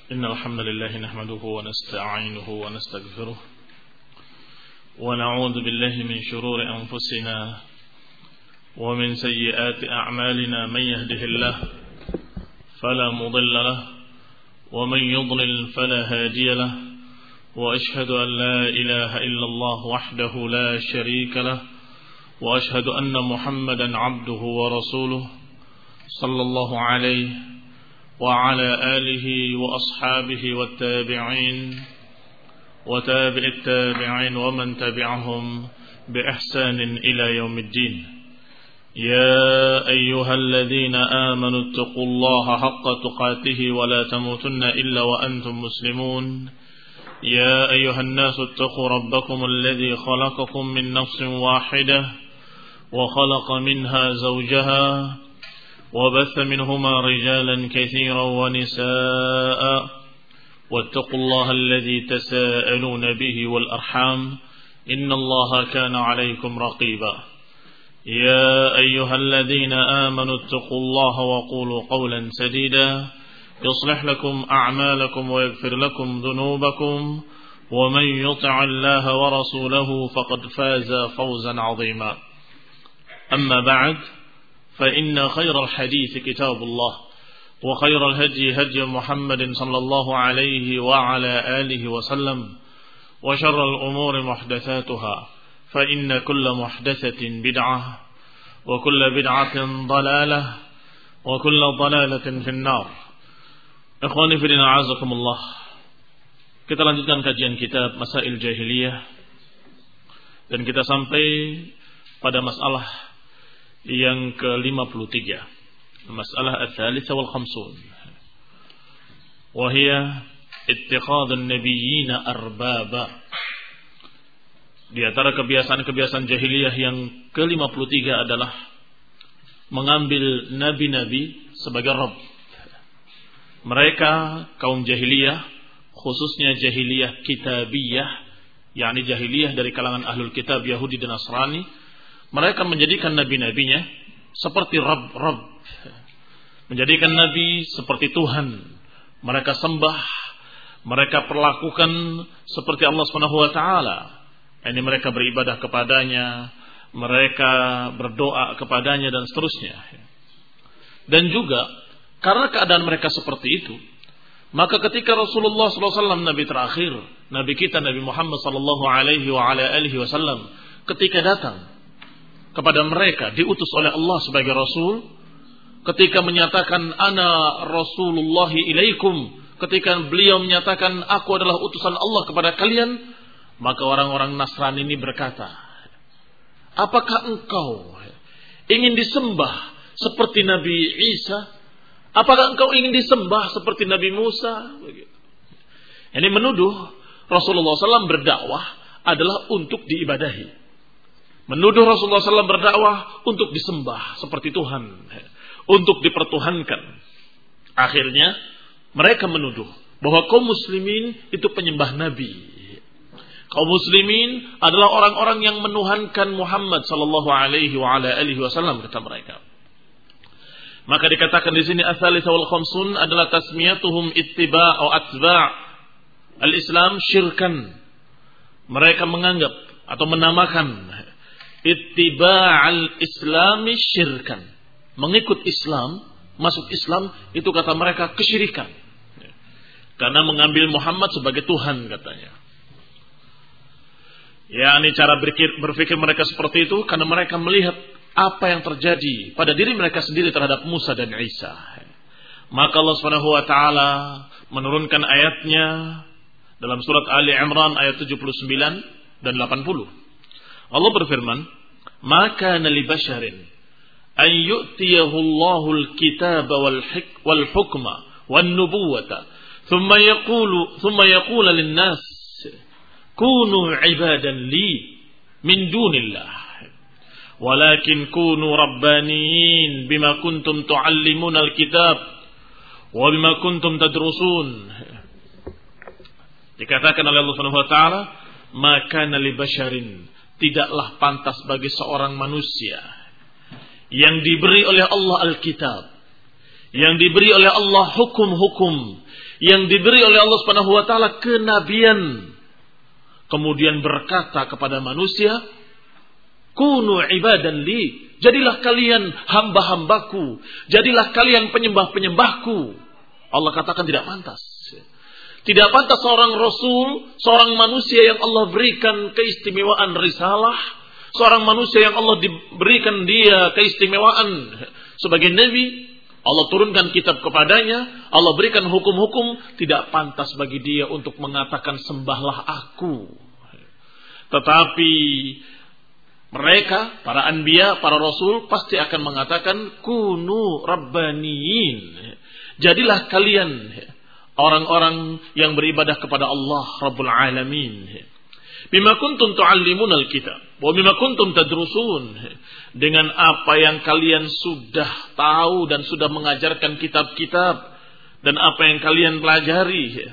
إن الحمد لله نحمده ونستعينه ونستغفره ونعوذ بالله من شرور أنفسنا ومن سيئات أعمالنا من يهده الله فلا مضل له ومن يضلل فلا هادي له وأشهد أن لا إله إلا الله وحده لا شريك له وأشهد أن محمدا عبده ورسوله صلى الله عليه وعلى آله وأصحابه والتابعين وتابع التابعين ومن تبعهم بإحسان إلى يوم الدين. يا أيها الذين آمنوا اتقوا الله حق تقاته ولا تموتن إلا وأنتم مسلمون. يا أيها الناس اتقوا ربكم الذي خلقكم من نفس واحدة وخلق منها زوجها وبث منهما رجالا كثيرا ونساء واتقوا الله الذي تساءلون به والأرحام إن الله كان عليكم رقيبا. يا أيها الذين آمنوا اتقوا الله وقولوا قولا سديدا يصلح لكم أعمالكم ويغفر لكم ذنوبكم ومن يطع الله ورسوله فقد فاز فوزا عظيما. أما بعد فإن خير الحديث كتاب الله وخير الهدي هدي محمد صلى الله عليه وعلى آله وسلم وشر الأمور محدثاتها فإن كل محدثة بدعة وكل بدعة ضلالة وكل ضلالة في النار. Ikhwani fillah a'azakumullah. Kita lanjutkan kajian kitab Masail Jahiliyah dan kita sampai pada masalah yang ke-53, masalah ats-tsalitsah wal khamsun, wa hiya ittikhadun nabiyyina arbaba. Di antara kebiasaan-kebiasaan jahiliyah yang ke-53 adalah mengambil nabi-nabi sebagai rabb. Mereka kaum jahiliyah, khususnya jahiliyah kitabiyah, yakni jahiliyah dari kalangan ahlul kitab Yahudi dan Nasrani, mereka menjadikan nabi-nabinya seperti Rabb. Menjadikan nabi seperti Tuhan. Mereka sembah, mereka perlakukan seperti Allah Subhanahu wa taala. Ini mereka beribadah kepadanya, mereka berdoa kepadanya dan seterusnya. Dan juga karena keadaan mereka seperti itu, maka ketika Rasulullah SAW nabi terakhir, nabi kita Nabi Muhammad sallallahu alaihi wa ala alihi wasallam ketika datang kepada mereka, diutus oleh Allah sebagai Rasul, ketika menyatakan ana Rasulullahi ilaikum, ketika beliau menyatakan aku adalah utusan Allah kepada kalian, maka orang-orang Nasrani ini berkata, apakah engkau ingin disembah seperti Nabi Isa? Apakah engkau ingin disembah seperti Nabi Musa? Ini menuduh Rasulullah SAW berdakwah adalah untuk diibadahi. Menuduh Rasulullah SAW berdakwah untuk disembah seperti Tuhan, untuk dipertuhankan. Akhirnya mereka menuduh bahwa kaum muslimin itu penyembah Nabi. Kaum muslimin adalah orang-orang yang menuhankan Muhammad sallallahu alaihi wa ala alihi wasallam, kata mereka. Maka dikatakan di sini ats-tsalitsah wal khamsun adalah tasmiyatuhum ittiba' atau atba' al-Islam syirkan. Mereka menganggap atau menamakan ittiba'al islami syirkan. Mengikut Islam, masuk Islam, itu kata mereka kesyirikan. Karena mengambil Muhammad sebagai Tuhan, katanya. Ya, ini cara berpikir mereka seperti itu karena mereka melihat apa yang terjadi pada diri mereka sendiri terhadap Musa dan Isa. Maka Allah Subhanahu wa taala menurunkan ayatnya dalam surat Ali Imran ayat 79 dan 80. Allah berfirman, "Maka li basharin an yu'tiyahu Allahu al-kitaba wal hukma wan nubuwata thumma yaqulu lin-nas kunu 'ibadan li min dunillah walakin kunu rabbaniyin bima kuntum tu'allimuna al-kitab wa bima kuntum tadrusun." Dikatakan oleh Allah Subhanahu wa taala, "Maka li basharin", tidaklah pantas bagi seorang manusia yang diberi oleh Allah Alkitab, yang diberi oleh Allah hukum-hukum, yang diberi oleh Allah Subhanahu wa taala kenabian, kemudian berkata kepada manusia, kunu ibadan li, jadilah kalian hamba-hambaku, jadilah kalian penyembah-penyembahku. Allah katakan tidak pantas. Tidak pantas seorang rasul, seorang manusia yang Allah berikan keistimewaan risalah, seorang manusia yang Allah diberikan dia keistimewaan sebagai nabi, Allah turunkan kitab kepadanya, Allah berikan hukum-hukum, tidak pantas bagi dia untuk mengatakan sembahlah aku. Tetapi mereka, para anbiya, para rasul pasti akan mengatakan kunu rabbaniyin. Jadilah kalian orang-orang yang beribadah kepada Allah Rabbul Alamin. Bima kuntum tu'allimunal kitab wa bima kuntum tadrusun, dengan apa yang kalian sudah tahu dan sudah mengajarkan kitab-kitab dan apa yang kalian pelajari.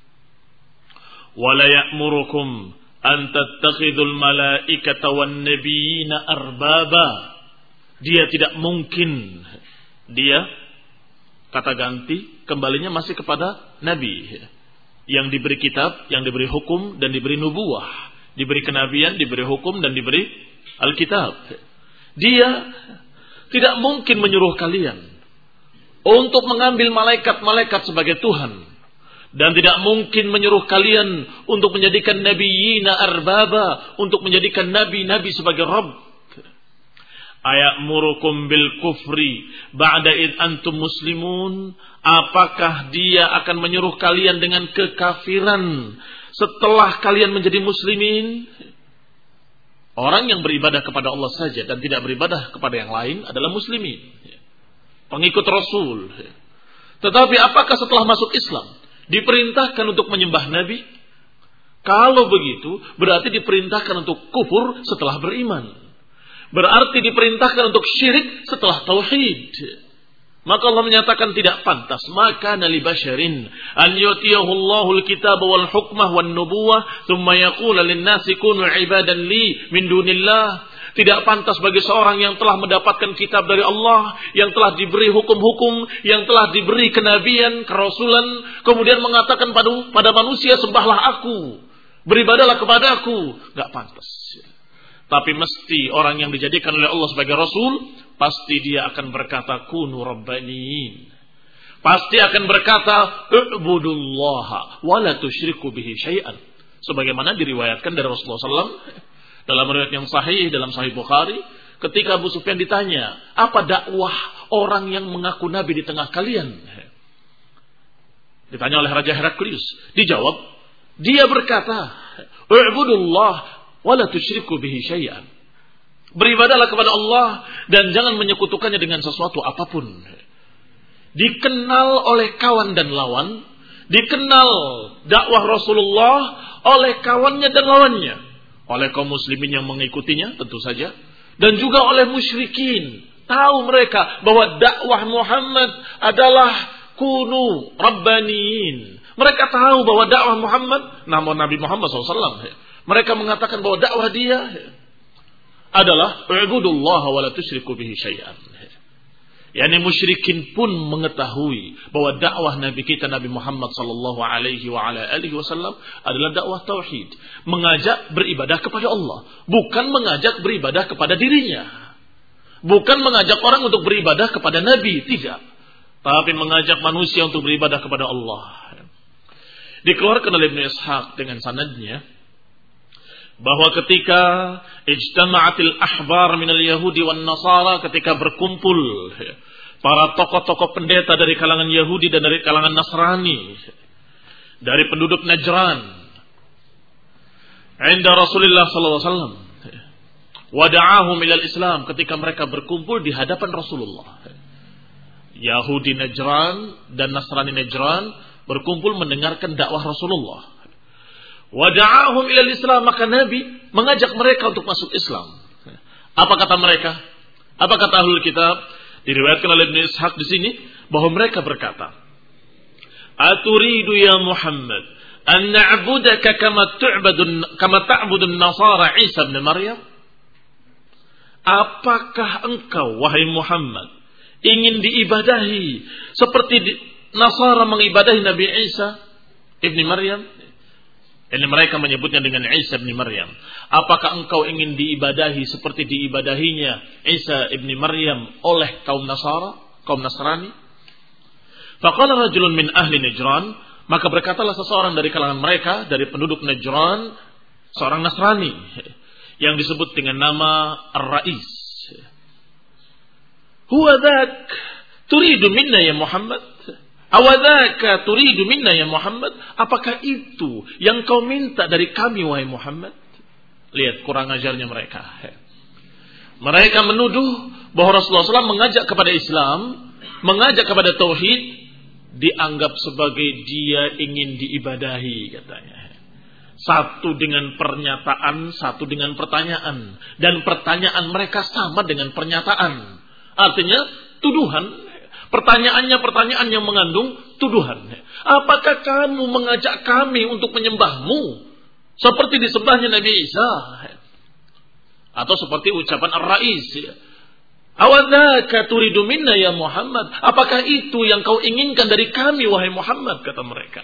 Wala ya'murukum an tattakhidul malaikata wan nabiyina arbaba. Dia tidak mungkin, dia kata ganti kembalinya masih kepada nabi yang diberi kitab, yang diberi hukum dan diberi nubuwah, diberi kenabian, diberi hukum dan diberi Alkitab. Dia tidak mungkin menyuruh kalian untuk mengambil malaikat-malaikat sebagai Tuhan, dan tidak mungkin menyuruh kalian untuk menjadikan nabiyina arbaba, untuk menjadikan nabi-nabi sebagai Rabb. Ayamurukum bil kufri ba'da id antum muslimun. Apakah dia akan menyuruh kalian dengan kekafiran setelah kalian menjadi muslimin? Orang yang beribadah kepada Allah saja dan tidak beribadah kepada yang lain adalah muslimin, pengikut Rasul. Tetapi apakah setelah masuk Islam diperintahkan untuk menyembah nabi? Kalau begitu berarti diperintahkan untuk kufur setelah beriman. Berarti diperintahkan untuk syirik setelah tauhid. Maka Allah menyatakan tidak pantas. Maka nali basyarin an yutiyahu Allahul kitab wal hukmah wan nubuwah thumma yaqula lin-nasi kunu ibadan li min dunillah. Tidak pantas bagi seorang yang telah mendapatkan kitab dari Allah, yang telah diberi hukum-hukum, yang telah diberi kenabian, kerasulan, kemudian mengatakan pada manusia sembahlah aku, beribadalah kepada aku. Enggak pantas. Tapi mesti orang yang dijadikan oleh Allah sebagai Rasul, pasti dia akan berkata kunu rabbaniyin. Pasti akan berkata u'budullaha wa la tusyriku bihi syai'an. Sebagaimana diriwayatkan dari Rasulullah SAW dalam riwayat yang sahih dalam Sahih Bukhari, ketika Abu Sufyan ditanya, apa dakwah orang yang mengaku nabi di tengah kalian? Ditanya oleh Raja Heraklius. Dijawab, dia berkata, u'budullah wala tusyriku bihi syai'an. Beribadahlah kepada Allah dan jangan menyekutukannya dengan sesuatu apapun. Dikenal oleh kawan dan lawan, dikenal dakwah Rasulullah oleh kawannya dan lawannya, oleh kaum muslimin yang mengikutinya tentu saja, dan juga oleh musyrikin. Tahu mereka bahwa dakwah Muhammad adalah kunu rabbaniyin. Mereka tahu bahwa dakwah Muhammad, namun Nabi Muhammad SAW, mereka mengatakan bahwa dakwah dia adalah u'budullaha wa la tusyriku bihi syai'an. Yani musyrikin pun mengetahui bahwa dakwah Nabi kita Nabi Muhammad sallallahu alaihi wa ala alihi wasallam adalah dakwah tauhid, mengajak beribadah kepada Allah, bukan mengajak beribadah kepada dirinya. Bukan mengajak orang untuk beribadah kepada nabi, tidak. Tapi mengajak manusia untuk beribadah kepada Allah. Dikeluarkan oleh Ibnu Ishaq dengan sanadnya bahwa ketika ijtama'atil ahbar minal yahudi wan nasara, ketika berkumpul para tokoh-tokoh pendeta dari kalangan Yahudi dan dari kalangan Nasrani, dari penduduk Najran, inda Rasulullah sallallahu alaihi wasallam, wada'ahum ilal Islam, ketika mereka berkumpul di hadapan Rasulullah. Yahudi Najran dan Nasrani Najran berkumpul mendengarkan dakwah Rasulullah. Wada'ahum ilal Islam, maka Nabi mengajak mereka untuk masuk Islam. Apa kata mereka? Apa kata ahlul kitab? Diriwayatkan oleh Ibnu Ishaq di sini bahwa mereka berkata, "Aturidu ya Muhammad an na'budaka kama ta'budun Nasara Isa bin Maryam?" Apakah engkau wahai Muhammad ingin diibadahi seperti Nasara mengibadahi Nabi Isa ibni Maryam? Ini mereka menyebutnya dengan Isa ibni Maryam. Apakah engkau ingin diibadahi seperti diibadahinya Isa ibni Maryam oleh kaum Nasara, kaum Nasrani? Faqala rajulun min ahli Najran, maka berkatalah seseorang dari kalangan mereka, dari penduduk Najran, seorang Nasrani yang disebut dengan nama Ar-Rais. Huwa dzak turidu minna ya Muhammad? Awadzaka turidu minna ya Muhammad? Apakah itu yang kau minta dari kami wahai Muhammad? Lihat kurang ajarnya mereka. Mereka menuduh bahwa Rasulullah SAW mengajak kepada Islam, mengajak kepada tauhid, dianggap sebagai dia ingin diibadahi katanya. Satu dengan pernyataan, satu dengan pertanyaan, dan pertanyaan mereka sama dengan pernyataan. Artinya tuduhan. Pertanyaannya pertanyaan yang mengandung tuduhan. Apakah kamu mengajak kami untuk menyembahmu seperti disembahnya Nabi Isa? Atau seperti ucapan Ar-Rais. Awadzaka turidu minna ya Muhammad? Apakah itu yang kau inginkan dari kami wahai Muhammad? Kata mereka.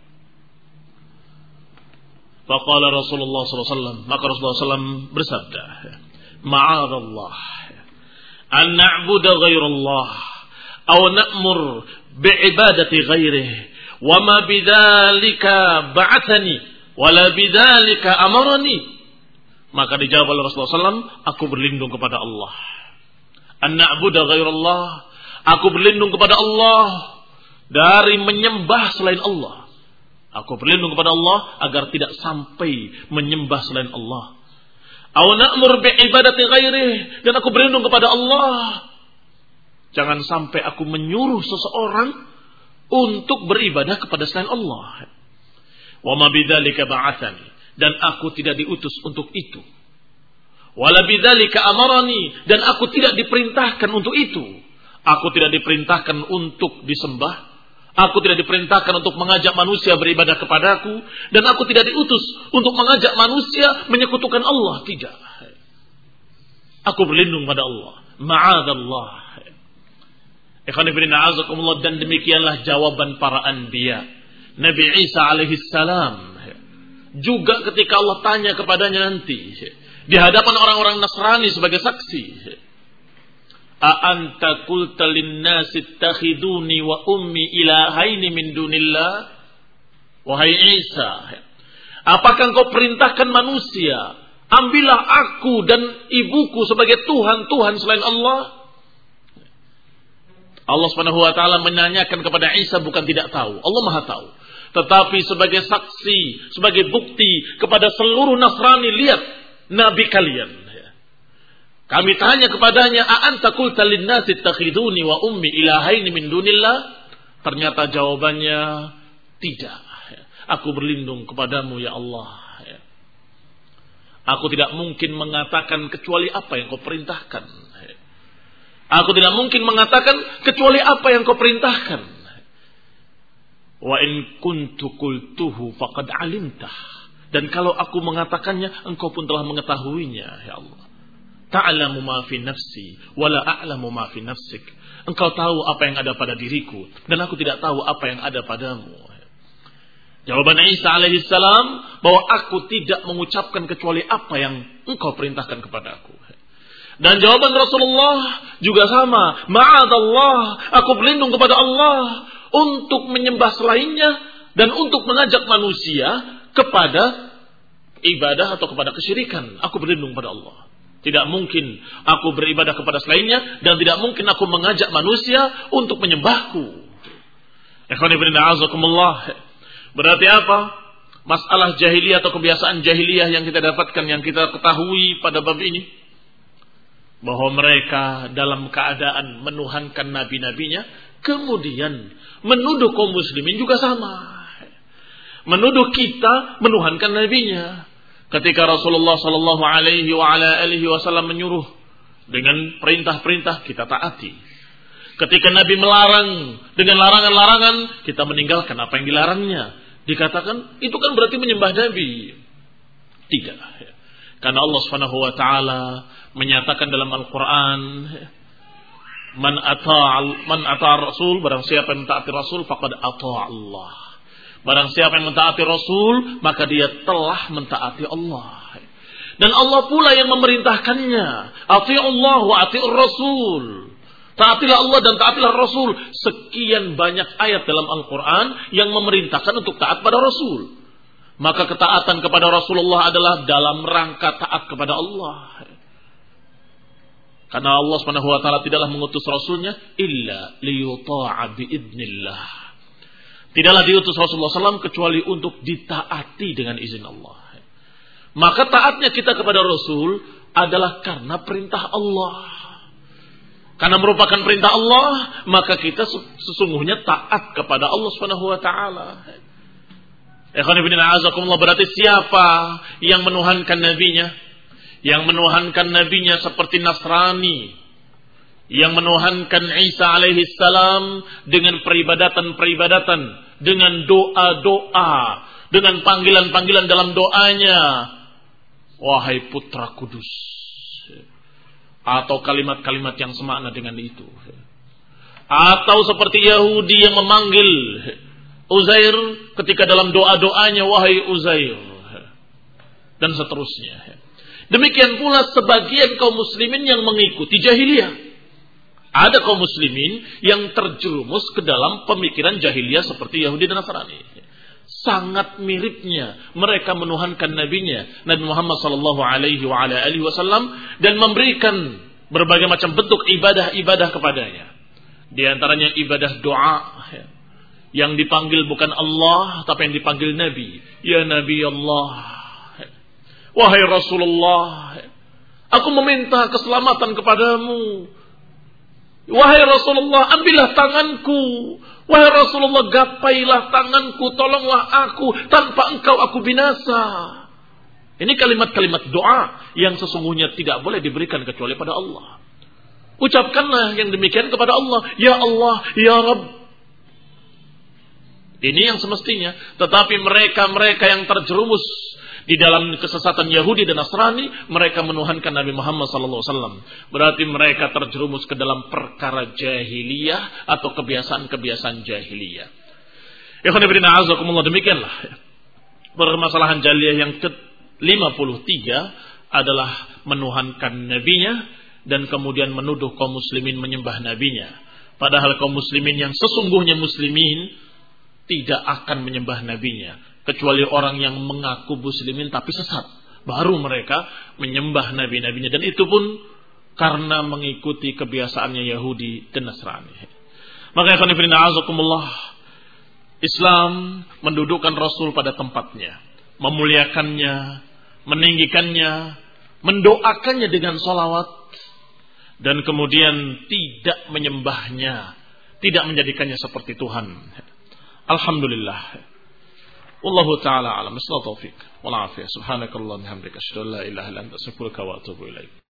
Faqala Rasulullah SAW. Maka Rasulullah SAW bersabda, Ma'adallah an na'budu ghairallah aw na'mur bi'ibadati ghairihi wa ma bidzalika ba'athani wa la bidzalika amarani. Maka dijawab oleh Rasulullah SAW, aku berlindung kepada Allah. An na'budu ghairallah, aku berlindung kepada Allah dari menyembah selain Allah. Aku berlindung kepada Allah agar tidak sampai menyembah selain Allah. Aw na'mur bi'ibadati ghairihi, dan aku berlindung kepada Allah jangan sampai aku menyuruh seseorang untuk beribadah kepada selain Allah. Wa ma bidzalika ba'atsani, dan aku tidak diutus untuk itu. Wala bidzalika amarani, dan aku tidak diperintahkan untuk itu. Aku tidak diperintahkan untuk disembah. Aku tidak diperintahkan untuk mengajak manusia beribadah kepadaku, dan aku tidak diutus untuk mengajak manusia menyekutukan Allah. Tidak. Aku berlindung pada Allah. Ma'adallah. Dan demikianlah jawaban para anbiya. Nabi Isa alaihissalam juga ketika Allah tanya kepadanya nanti di hadapan orang-orang Nasrani sebagai saksi, a anta qulta lin-nasi ittakhiduni wa ummi ilahaini min dunillah? Wahai Isa, apakah engkau perintahkan manusia, ambillah aku dan ibuku sebagai Tuhan-Tuhan selain Allah? Allah Subhanahu wa taala menanyakan kepada Isa bukan tidak tahu, Allah Maha tahu. Tetapi sebagai saksi, sebagai bukti kepada seluruh Nasrani, lihat nabi kalian. Kami tanya kepadanya, a anta qulta lin-nasi ittakhiduni wa ummi ilahaini min dunillah? Ternyata jawabannya tidak. Aku berlindung kepadamu ya Allah. Aku tidak mungkin mengatakan kecuali apa yang kau perintahkan. Aku tidak mungkin mengatakan kecuali apa yang kau perintahkan. Wa in kuntu qultuhu faqad alimtah. Dan kalau aku mengatakannya, engkau pun telah mengetahuinya, ya Allah. Ta'lamu ma fi nafsi wa la a'lamu ma fi nafsik. Engkau tahu apa yang ada pada diriku dan aku tidak tahu apa yang ada padamu. Jawaban Isa alaihissalam bahwa aku tidak mengucapkan kecuali apa yang engkau perintahkan kepadaku. Dan jawaban Rasulullah juga sama. Ma'adallah, aku berlindung kepada Allah untuk menyembah selainnya dan untuk mengajak manusia kepada ibadah atau kepada kesyirikan. Aku berlindung pada Allah. Tidak mungkin aku beribadah kepada selainnya dan tidak mungkin aku mengajak manusia untuk menyembahku. Ikhwani fillah, azakumullah. Berarti apa? Masalah jahiliyah atau kebiasaan jahiliyah yang kita dapatkan, yang kita ketahui pada bab ini, bahwa mereka dalam keadaan menuhankan nabi-nabinya, kemudian menuduh kaum muslimin juga sama. Menuduh kita menuhankan nabinya. Ketika Rasulullah sallallahu alaihi wasallam menyuruh dengan perintah-perintah, kita taati. Ketika Nabi melarang dengan larangan-larangan, kita meninggalkan apa yang dilarangnya. Dikatakan itu kan berarti menyembah Nabi. Tidak. Karena Allah Subhanahu wa taala menyatakan dalam Al-Qur'an, Man ata Rasul, barang siapa yang mentaati Rasul faqad ata Allah. Barang siapa yang mentaati Rasul, maka dia telah mentaati Allah. Dan Allah pula yang memerintahkannya. Ati'ullah wa ati'ur Rasul. Taatilah Allah dan taatilah Rasul. Sekian banyak ayat dalam Al-Quran yang memerintahkan untuk taat pada Rasul. Maka ketaatan kepada Rasulullah adalah dalam rangka taat kepada Allah. Karena Allah Subhanahu wa taala tidaklah mengutus rasulnya illa liyuta'a biidznillah. Tidaklah diutus Rasulullah SAW kecuali untuk ditaati dengan izin Allah. Maka taatnya kita kepada Rasul adalah karena perintah Allah. Karena merupakan perintah Allah, maka kita sesungguhnya taat kepada Allah Subhanahu wa taala. Ikhwan fillah a'azakumullah, berarti siapa yang menuhankan nabinya? Yang menuhankan nabinya seperti Nasrani, yang menuhankan Isa alaihi salam dengan peribadatan-peribadatan, dengan doa-doa, dengan panggilan-panggilan dalam doanya, wahai putra kudus, atau kalimat-kalimat yang semakna dengan itu. Atau seperti Yahudi yang memanggil Uzair ketika dalam doa-doanya, wahai Uzair, dan seterusnya. Demikian pula sebagian kaum muslimin yang mengikuti jahiliyah. Ada kaum muslimin yang terjerumus ke dalam pemikiran jahiliyah seperti Yahudi dan Nasrani. Sangat miripnya mereka menuhankan nabinya, Nabi Muhammad sallallahu alaihi wasallam, dan memberikan berbagai macam bentuk ibadah-ibadah kepadanya. Di antaranya ibadah doa, yang dipanggil bukan Allah tapi yang dipanggil Nabi. Ya Nabi Allah, wahai Rasulullah, aku meminta keselamatan kepadamu. Wahai Rasulullah, ambillah tanganku. Wahai Rasulullah, gapailah tanganku, tolonglah aku, tanpa engkau aku binasa. Ini kalimat-kalimat doa yang sesungguhnya tidak boleh diberikan kecuali pada Allah. Ucapkanlah yang demikian kepada Allah. Ya Allah, Ya Rabb. Ini yang semestinya. Tetapi mereka yang terjerumus di dalam kesesatan Yahudi dan Nasrani, mereka menuhankan Nabi Muhammad SAW. Berarti mereka terjerumus ke dalam perkara jahiliyah atau kebiasaan-kebiasaan jahiliyah. Ikhwan fillah a'azakumullah, demikianlah permasalahan jahiliyah yang ke-53 adalah menuhankan nabinya dan kemudian menuduh kaum muslimin menyembah nabinya. Padahal kaum muslimin yang sesungguhnya muslimin tidak akan menyembah nabinya, kecuali orang yang mengaku muslimin tapi sesat. Baru mereka menyembah nabi-nabinya, dan itu pun karena mengikuti kebiasaannya Yahudi dan Nasrani. Maka ikhwan fillah a'azakumullah, Islam mendudukkan Rasul pada tempatnya, memuliakannya, meninggikannya, mendoakannya dengan salawat, dan kemudian tidak menyembahnya, tidak menjadikannya seperti Tuhan. Alhamdulillah. Wallahu ta'ala alam. Bismillah taufiq wal afiyah. Subhanakallahumma wa bihamdika asyhadu an la ilaha illa anta astaghfiruka wa atubu ilaik.